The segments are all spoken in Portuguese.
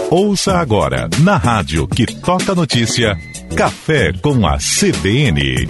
Ouça agora, na rádio que toca notícia, Café com a CBN.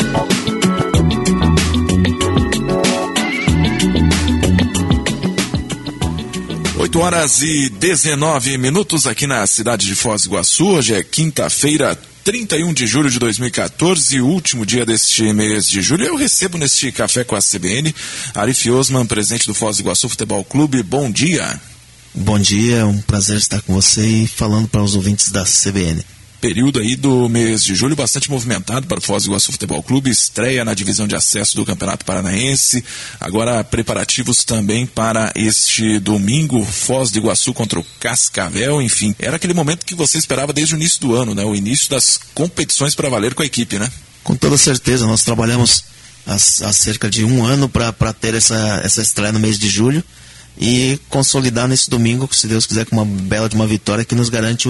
8h19 aqui na cidade de Foz do Iguaçu. Hoje é quinta-feira, 31 de julho de 2014, último dia deste mês de julho. Eu recebo neste Café com a CBN Arif Osman, presidente do Foz do Iguaçu Futebol Clube. Bom dia. Bom dia, é um prazer estar com você e falando para os ouvintes da CBN. Período aí do mês de julho bastante movimentado para o Foz do Iguaçu Futebol Clube, estreia na divisão de acesso do Campeonato Paranaense, agora preparativos também para este domingo, Foz do Iguaçu contra o Cascavel, enfim, era aquele momento que você esperava desde o início do ano, né? O início das competições para valer com a equipe, né? Com toda certeza, nós trabalhamos há cerca de um ano para ter essa estreia no mês de julho e consolidar nesse domingo, se Deus quiser, com uma bela de uma vitória que nos garante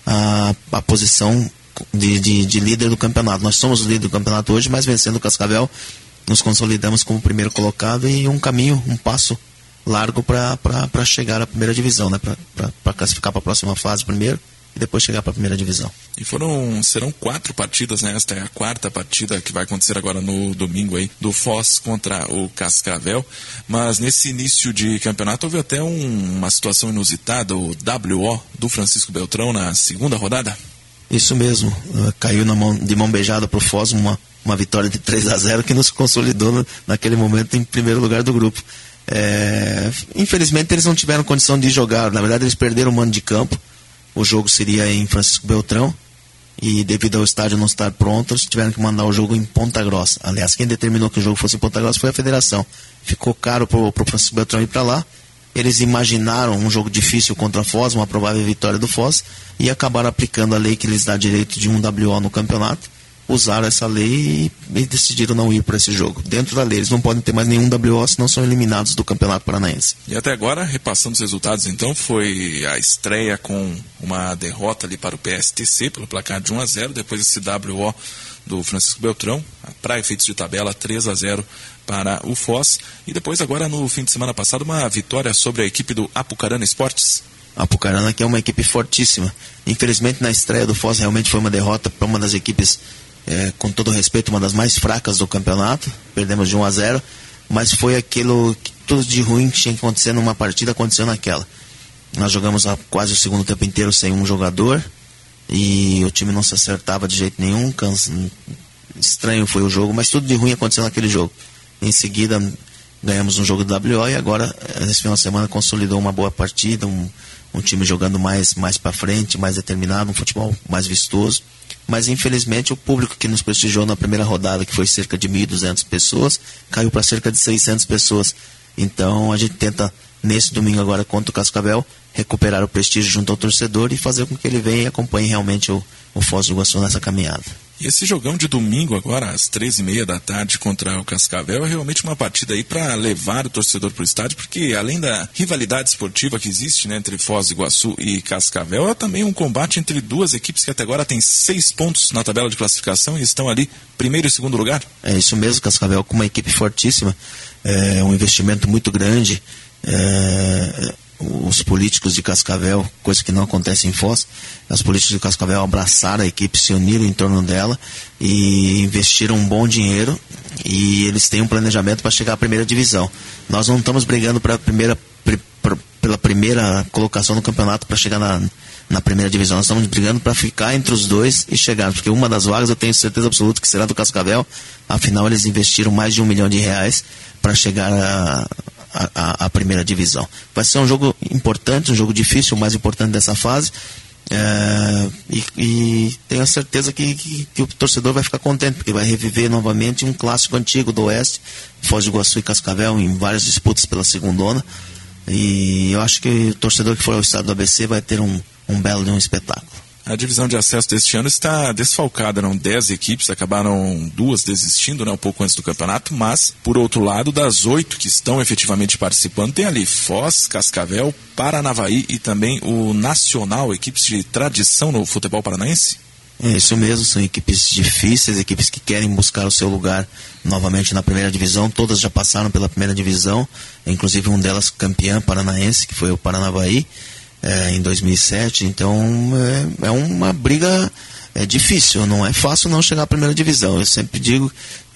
a posição de líder do campeonato. Nós somos o líder do campeonato hoje, mas vencendo o Cascavel nos consolidamos como primeiro colocado e um passo largo para chegar à primeira divisão, né? Para classificar para a próxima fase primeiro e depois chegar para a primeira divisão. E serão 4 partidas, né? Esta é a 4ª partida que vai acontecer agora no domingo aí, do Foz contra o Cascavel. Mas nesse início de campeonato houve até uma situação inusitada, o WO do Francisco Beltrão na segunda rodada. Isso mesmo, caiu de mão beijada para o Foz, uma vitória de 3-0 que nos consolidou naquele momento em primeiro lugar do grupo. Infelizmente eles não tiveram condição de jogar, na verdade eles perderam o mando de campo. O jogo seria em Francisco Beltrão e devido ao estádio não estar pronto, eles tiveram que mandar o jogo em Ponta Grossa. Aliás, quem determinou que o jogo fosse em Ponta Grossa foi a federação. Ficou caro pro Francisco Beltrão ir para lá. Eles imaginaram um jogo difícil contra a Foz, uma provável vitória do Foz, e acabaram aplicando a lei que lhes dá direito de um WO no campeonato. Usaram essa lei e decidiram não ir para esse jogo. Dentro da lei, eles não podem ter mais nenhum WO, senão são eliminados do Campeonato Paranaense. E até agora, repassando os resultados, então, foi a estreia com uma derrota ali para o PSTC, pelo placar de 1-0, depois esse WO do Francisco Beltrão, para efeitos de tabela, 3-0 para o Foz, e depois agora no fim de semana passado, uma vitória sobre a equipe do Apucarana Esportes. A Apucarana, que é uma equipe fortíssima. Infelizmente, na estreia do Foz, realmente foi uma derrota para uma das equipes, com todo respeito, uma das mais fracas do campeonato. Perdemos de 1-0, mas foi aquilo que tudo de ruim que tinha que acontecer numa partida, aconteceu naquela. Nós jogamos quase o segundo tempo inteiro sem um jogador e o time não se acertava de jeito nenhum. Estranho foi o jogo, mas tudo de ruim aconteceu naquele jogo. Em seguida ganhamos um jogo do WO e agora, nesse final de semana, consolidou uma boa partida, um time jogando mais para frente, mais determinado, um futebol mais vistoso. Mas infelizmente o público que nos prestigiou na primeira rodada, que foi cerca de 1.200 pessoas, caiu para cerca de 600 pessoas. Então a gente tenta, nesse domingo agora contra o Cascavel, recuperar o prestígio junto ao torcedor e fazer com que ele venha e acompanhe realmente o Foz do Iguaçu nessa caminhada. E esse jogão de domingo agora, às 3h30 da tarde contra o Cascavel, é realmente uma partida aí para levar o torcedor para o estádio, porque além da rivalidade esportiva que existe, né, entre Foz do Iguaçu e Cascavel, é também um combate entre duas equipes que até agora têm 6 pontos na tabela de classificação e estão ali primeiro e segundo lugar. É isso mesmo, Cascavel com uma equipe fortíssima, um investimento muito grande. Os políticos de Cascavel, coisa que não acontece em Foz, os políticos de Cascavel abraçaram a equipe, se uniram em torno dela e investiram um bom dinheiro, e eles têm um planejamento para chegar à primeira divisão. Nós não estamos brigando pela primeira colocação no campeonato para chegar na primeira divisão. Nós estamos brigando para ficar entre os dois e chegar, porque uma das vagas eu tenho certeza absoluta que será do Cascavel. Afinal, eles investiram mais de R$1 milhão para chegar a primeira divisão. Vai ser um jogo importante, um jogo difícil, o mais importante dessa fase, e tenho a certeza que o torcedor vai ficar contente, porque vai reviver novamente um clássico antigo do Oeste, Foz do Iguaçu e Cascavel, em várias disputas pela segundona, e eu acho que o torcedor que for ao estádio do ABC vai ter um belo de um espetáculo. A divisão de acesso deste ano está desfalcada, eram 10 equipes, acabaram 2 desistindo, né, um pouco antes do campeonato, mas, por outro lado, das 8 que estão efetivamente participando, tem ali Foz, Cascavel, Paranavaí e também o Nacional, equipes de tradição no futebol paranaense. É isso mesmo, são equipes difíceis, equipes que querem buscar o seu lugar novamente na primeira divisão. Todas já passaram pela primeira divisão, inclusive uma delas campeã paranaense, que foi o Paranavaí. em 2007. Então é uma briga difícil, não é fácil não chegar à primeira divisão. Eu sempre digo que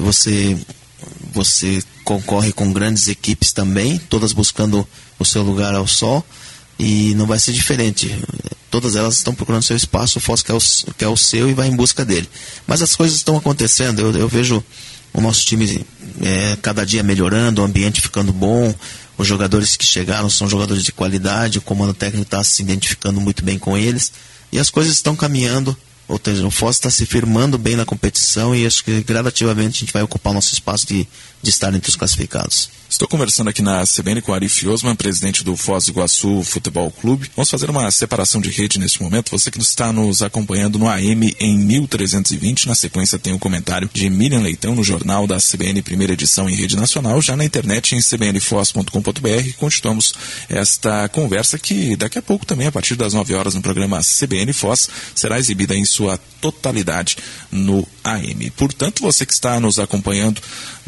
você concorre com grandes equipes também, todas buscando o seu lugar ao sol, e não vai ser diferente. Todas elas estão procurando seu espaço, o Foz quer o seu e vai em busca dele. Mas as coisas estão acontecendo, eu vejo o nosso time cada dia melhorando, o ambiente ficando bom, os jogadores que chegaram são jogadores de qualidade, o comando técnico está se identificando muito bem com eles, e as coisas estão caminhando, ou seja, o Foz está se firmando bem na competição, e acho que gradativamente a gente vai ocupar o nosso espaço de estar entre os classificados. Estou conversando aqui na CBN com o Arif Osman, presidente do Foz do Iguaçu Futebol Clube. Vamos fazer uma separação de rede neste momento. Você que está nos acompanhando no AM em 1320, na sequência tem o comentário de Miriam Leitão no jornal da CBN, primeira edição em rede nacional, já na internet em cbnfoz.com.br. Continuamos esta conversa que daqui a pouco também, a partir das 9 horas no programa CBN Foz, será exibida em sua totalidade no AM. Portanto, você que está nos acompanhando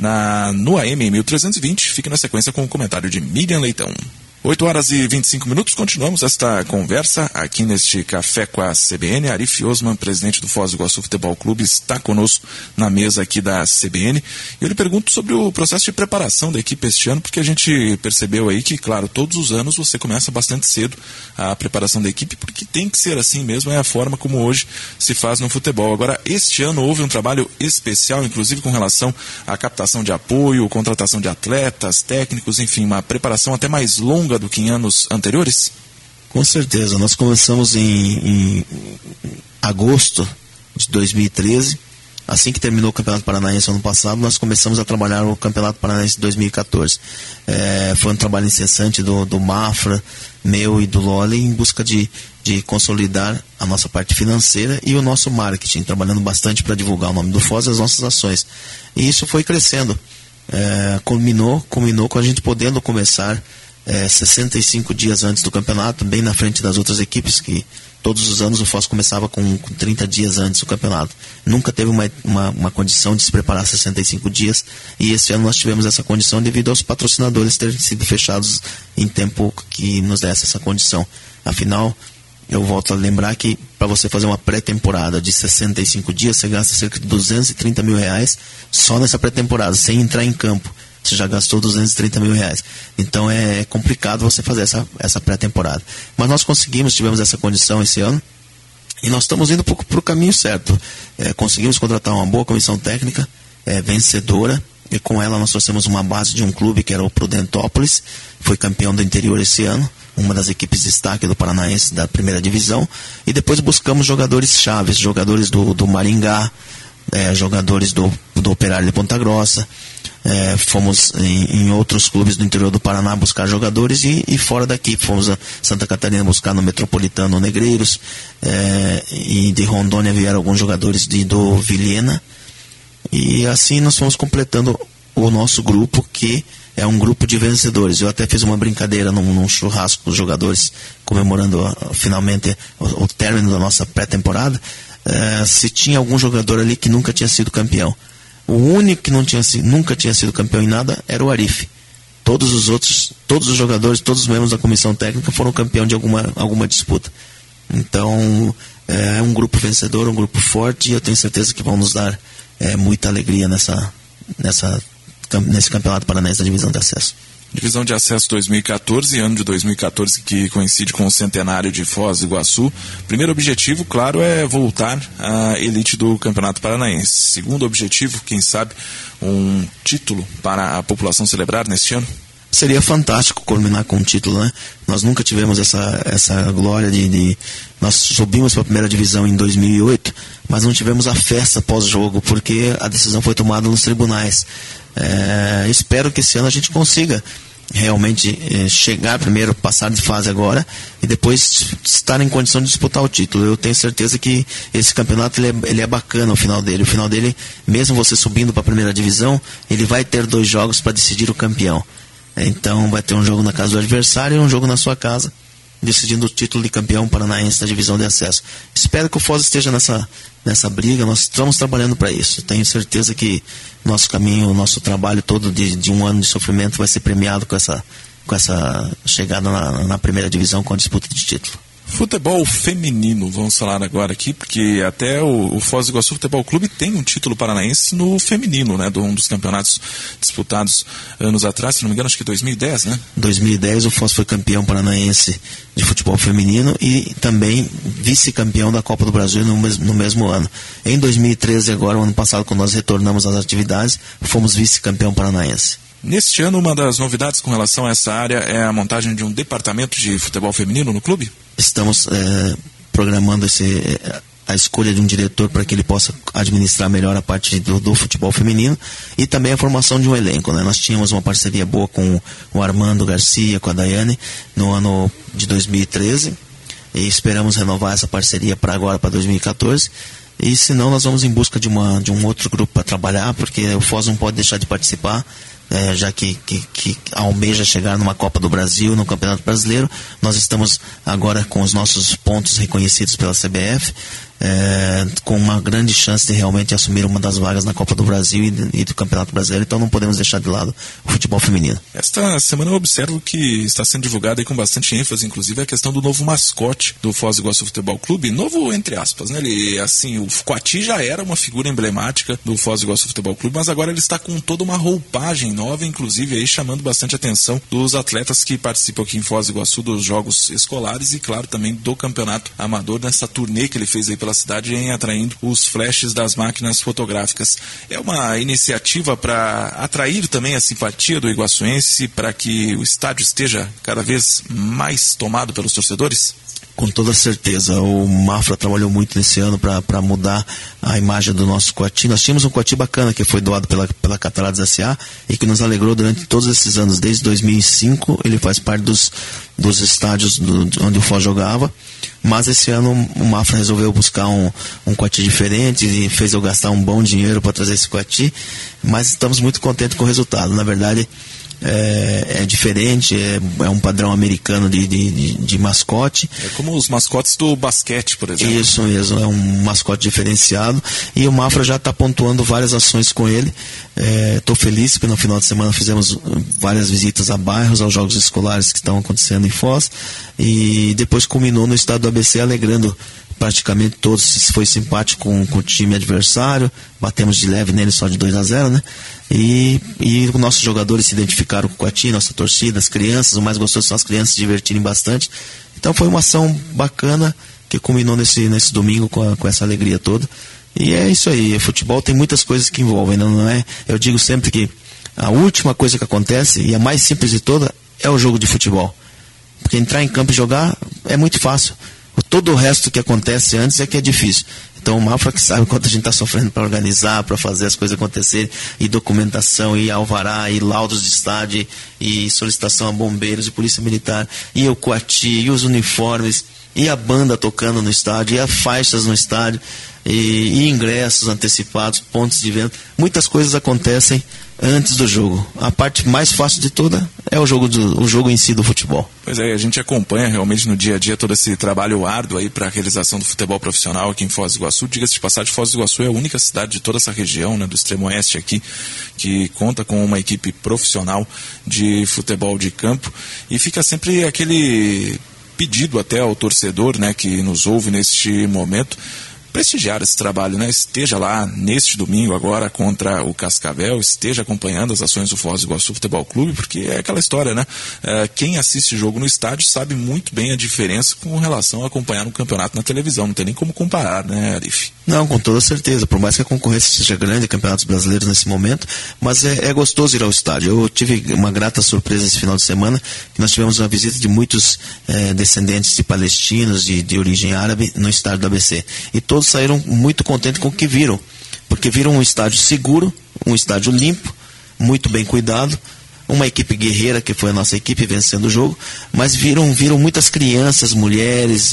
no AM em 1320, fique na sequência com o comentário de Miriam Leitão. 8 horas e 25 minutos, continuamos esta conversa aqui neste Café com a CBN. Arif Osman, presidente do Foz do Iguaçu Futebol Clube, está conosco na mesa aqui da CBN. E eu lhe pergunto sobre o processo de preparação da equipe este ano, porque a gente percebeu aí que, claro, todos os anos você começa bastante cedo a preparação da equipe, porque tem que ser assim mesmo, é a forma como hoje se faz no futebol. Agora, este ano houve um trabalho especial, inclusive com relação à captação de apoio, contratação de atletas, técnicos, enfim, uma preparação até mais longa do que em anos anteriores? Com certeza, nós começamos em agosto de 2013, assim que terminou o Campeonato Paranaense ano passado, nós começamos a trabalhar o Campeonato Paranaense de 2014. Foi um trabalho incessante do Mafra, meu e do Loli, em busca de consolidar a nossa parte financeira e o nosso marketing, trabalhando bastante para divulgar o nome do Foz e as nossas ações. E isso foi crescendo. Culminou com a gente podendo começar 65 dias antes do campeonato, bem na frente das outras equipes, que todos os anos o Foz começava com 30 dias antes do campeonato. Nunca teve uma condição de se preparar 65 dias, e esse ano nós tivemos essa condição devido aos patrocinadores terem sido fechados em tempo que nos desse essa condição. Afinal, eu volto a lembrar que para você fazer uma pré-temporada de 65 dias, você gasta cerca de R$230 mil só nessa pré-temporada, sem entrar em campo. Você já gastou R$230 mil. Então é complicado você fazer essa pré-temporada. Mas nós tivemos essa condição esse ano, e nós estamos indo para o caminho certo. Conseguimos contratar uma boa comissão técnica, vencedora, e com ela nós trouxemos uma base de um clube que era o Prudentópolis, foi campeão do interior esse ano, uma das equipes de destaque do Paranaense da primeira divisão, e depois buscamos jogadores chaves, jogadores do Maringá, jogadores do Operário de Ponta Grossa. Fomos em outros clubes do interior do Paraná buscar jogadores, e fora daqui fomos a Santa Catarina buscar no Metropolitano Negreiros, e de Rondônia vieram alguns jogadores do Vilhena, e assim nós fomos completando o nosso grupo, que é um grupo de vencedores. Eu até fiz uma brincadeira num churrasco com os jogadores, comemorando finalmente o término da nossa pré-temporada, se tinha algum jogador ali que nunca tinha sido campeão. O único que nunca tinha sido campeão em nada era o Arif. Todos os outros, todos os jogadores, todos os membros da comissão técnica foram campeão de alguma disputa. Então, é um grupo vencedor, um grupo forte, e eu tenho certeza que vão nos dar muita alegria nesse Campeonato Paranaense da Divisão de Acesso. Divisão de Acesso 2014, ano de 2014 que coincide com o centenário de Foz do Iguaçu. Primeiro objetivo, claro, é voltar à elite do Campeonato Paranaense. Segundo objetivo, quem sabe, um título para a população celebrar neste ano? Seria fantástico culminar com um título, né? Nós nunca tivemos essa glória nós subimos para a primeira divisão em 2008, mas não tivemos a festa pós-jogo, porque a decisão foi tomada nos tribunais. Espero que esse ano a gente consiga realmente chegar primeiro, passar de fase agora, e depois estar em condição de disputar o título. Eu tenho certeza que esse campeonato ele é bacana, o final dele, mesmo você subindo para a primeira divisão, ele vai ter 2 jogos para decidir o campeão. Então vai ter um jogo na casa do adversário e um jogo na sua casa, decidindo o título de campeão paranaense da divisão de acesso. Espero que o Foz esteja nessa briga, nós estamos trabalhando para isso. Tenho certeza que nosso caminho, o nosso trabalho todo de um ano de sofrimento vai ser premiado com chegada na primeira divisão com a disputa de título. Futebol feminino, vamos falar agora aqui, porque até o Foz do Iguaçu Futebol Clube tem um título paranaense no feminino, né, de um dos campeonatos disputados anos atrás, se não me engano, acho que 2010, né? 2010 o Foz foi campeão paranaense de futebol feminino e também vice-campeão da Copa do Brasil no mesmo ano. Em 2013, agora, o ano passado, quando nós retornamos às atividades, fomos vice-campeão paranaense. Neste ano, uma das novidades com relação a essa área é a montagem de um departamento de futebol feminino no clube? Estamos programando a escolha de um diretor para que ele possa administrar melhor a parte do futebol feminino e também a formação de um elenco, né? Nós tínhamos uma parceria boa com o Armando Garcia, com a Daiane, no ano de 2013 e esperamos renovar essa parceria para agora, para 2014. E se não, nós vamos em busca de um outro grupo para trabalhar, porque o Foz não pode deixar de participar, já que almeja chegar numa Copa do Brasil, no Campeonato Brasileiro. Nós estamos agora com os nossos pontos reconhecidos pela CBF, com uma grande chance de realmente assumir uma das vagas na Copa do Brasil e do Campeonato Brasileiro, então não podemos deixar de lado o futebol feminino. Esta semana eu observo que está sendo divulgada aí com bastante ênfase, inclusive, a questão do novo mascote do Foz do Iguaçu Futebol Clube, novo entre aspas, né? Ele, assim, o Coati já era uma figura emblemática do Foz do Iguaçu Futebol Clube, mas agora ele está com toda uma roupagem nova, inclusive aí chamando bastante atenção dos atletas que participam aqui em Foz do Iguaçu dos jogos escolares e, claro, também do campeonato amador, nessa turnê que ele fez aí pela cidade, em atraindo os flashes das máquinas fotográficas. É uma iniciativa para atrair também a simpatia do iguaçuense, para que o estádio esteja cada vez mais tomado pelos torcedores? Com toda certeza, o Mafra trabalhou muito nesse ano para mudar a imagem do nosso Coati. Nós tínhamos um Coati bacana que foi doado pela Cataratas S.A. e que nos alegrou durante todos esses anos. Desde 2005 ele faz parte dos estádios onde o Foz jogava, mas esse ano o Mafra resolveu buscar um Coati diferente e fez eu gastar um bom dinheiro para trazer esse Coati, mas estamos muito contentes com o resultado. Na verdade, é diferente, é um padrão americano de mascote. É como os mascotes do basquete, por exemplo. Isso mesmo, é um mascote diferenciado e o Mafra já está pontuando várias ações com ele. Estou feliz porque no final de semana fizemos várias visitas a bairros, aos jogos escolares que estão acontecendo em Foz e depois culminou no estado do ABC alegrando praticamente todos. Foi simpático com o time adversário, batemos de leve nele só de 2-0, né? E os nossos jogadores se identificaram com o Coati, nossa torcida, as crianças, o mais gostoso são as crianças se divertirem bastante. Então foi uma ação bacana que culminou nesse domingo com essa alegria toda. E é isso aí, o futebol tem muitas coisas que envolvem, não é? Eu digo sempre que a última coisa que acontece, e a mais simples de toda, é o jogo de futebol. Porque entrar em campo e jogar é muito fácil. Todo o resto que acontece antes é que é difícil. Então o Mafra que sabe quanto a gente está sofrendo para organizar, para fazer as coisas acontecerem, e documentação, e alvará, e laudos de estádio, e solicitação a bombeiros e polícia militar, e o Coati, e os uniformes, e a banda tocando no estádio, e as faixas no estádio, e ingressos antecipados, pontos de venda. Muitas coisas acontecem antes do jogo. A parte mais fácil de toda é o jogo em si do futebol. Pois é, a gente acompanha realmente no dia a dia todo esse trabalho árduo aí para a realização do futebol profissional aqui em Foz do Iguaçu. Diga-se de passagem, Foz do Iguaçu é a única cidade de toda essa região, né, do extremo oeste aqui, que conta com uma equipe profissional de futebol de campo, e fica sempre aquele pedido até ao torcedor, né, que nos ouve neste momento, prestigiar esse trabalho, né? Esteja lá neste domingo agora contra o Cascavel, esteja acompanhando as ações do Foz do Iguaçu Futebol Clube, porque é aquela história, né? Quem assiste jogo no estádio sabe muito bem a diferença com relação a acompanhar um campeonato na televisão, não tem nem como comparar, né, Arif? Não, com toda certeza, por mais que a concorrência seja grande, campeonatos brasileiros nesse momento, mas é gostoso ir ao estádio. Eu tive uma grata surpresa esse final de semana, que nós tivemos uma visita de muitos descendentes de palestinos, de origem árabe, no estádio do ABC, e todos saíram muito contentes com o que viram, porque viram um estádio seguro, um estádio limpo, muito bem cuidado, uma equipe guerreira, que foi a nossa equipe vencendo o jogo, mas viram muitas crianças, mulheres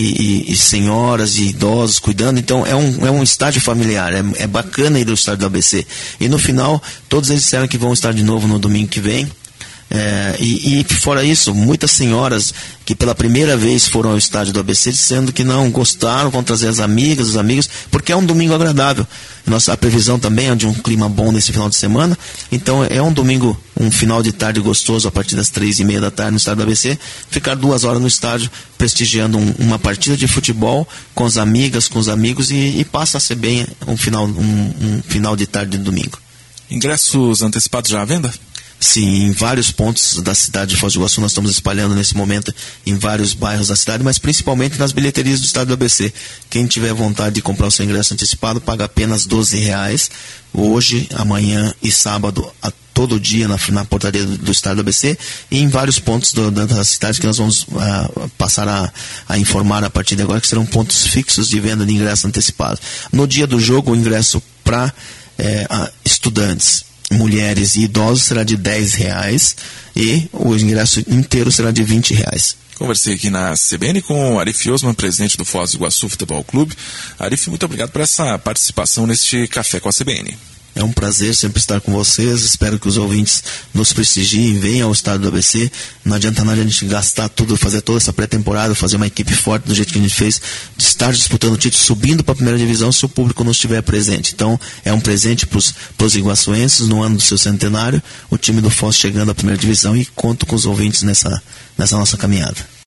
e senhoras e idosos cuidando. Então é um estádio familiar, é bacana ir ao estádio do ABC. E no final, todos eles disseram que vão estar de novo no domingo que vem, E fora isso, muitas senhoras que pela primeira vez foram ao estádio do ABC dizendo que não gostaram, vão trazer as amigas, os amigos, porque é um domingo agradável. A previsão também é de um clima bom nesse final de semana, então é um domingo, um final de tarde gostoso a partir das 3:30 da tarde no estádio do ABC, ficar 2 horas no estádio prestigiando uma partida de futebol com as amigas, com os amigos, e passa a ser bem um final de tarde de domingo. Ingressos antecipados já à venda? Sim, em vários pontos da cidade de Foz do Iguaçu. Nós estamos espalhando nesse momento em vários bairros da cidade, mas principalmente nas bilheterias do estádio do ABC. Quem tiver vontade de comprar o seu ingresso antecipado paga apenas R$12 hoje, amanhã e sábado, todo dia na portaria do estádio do ABC, e em vários pontos da cidade que nós vamos passar a informar a partir de agora, que serão pontos fixos de venda de ingresso antecipado. No dia do jogo, o ingresso para estudantes, mulheres e idosos será de R$10 e o ingresso inteiro será de R$20. Conversei aqui na CBN com o Arif Osman, presidente do Foz do Iguaçu Futebol Clube. Arif, muito obrigado por essa participação neste Café com a CBN. É um prazer sempre estar com vocês. Espero que os ouvintes nos prestigiem, venham ao estádio do ABC. Não adianta nada a gente gastar tudo, fazer toda essa pré-temporada, fazer uma equipe forte do jeito que a gente fez, de estar disputando o título, subindo para a primeira divisão, se o público não estiver presente. Então, é um presente para os iguaçuenses no ano do seu centenário, o time do Foz chegando à primeira divisão, e conto com os ouvintes nessa nossa caminhada.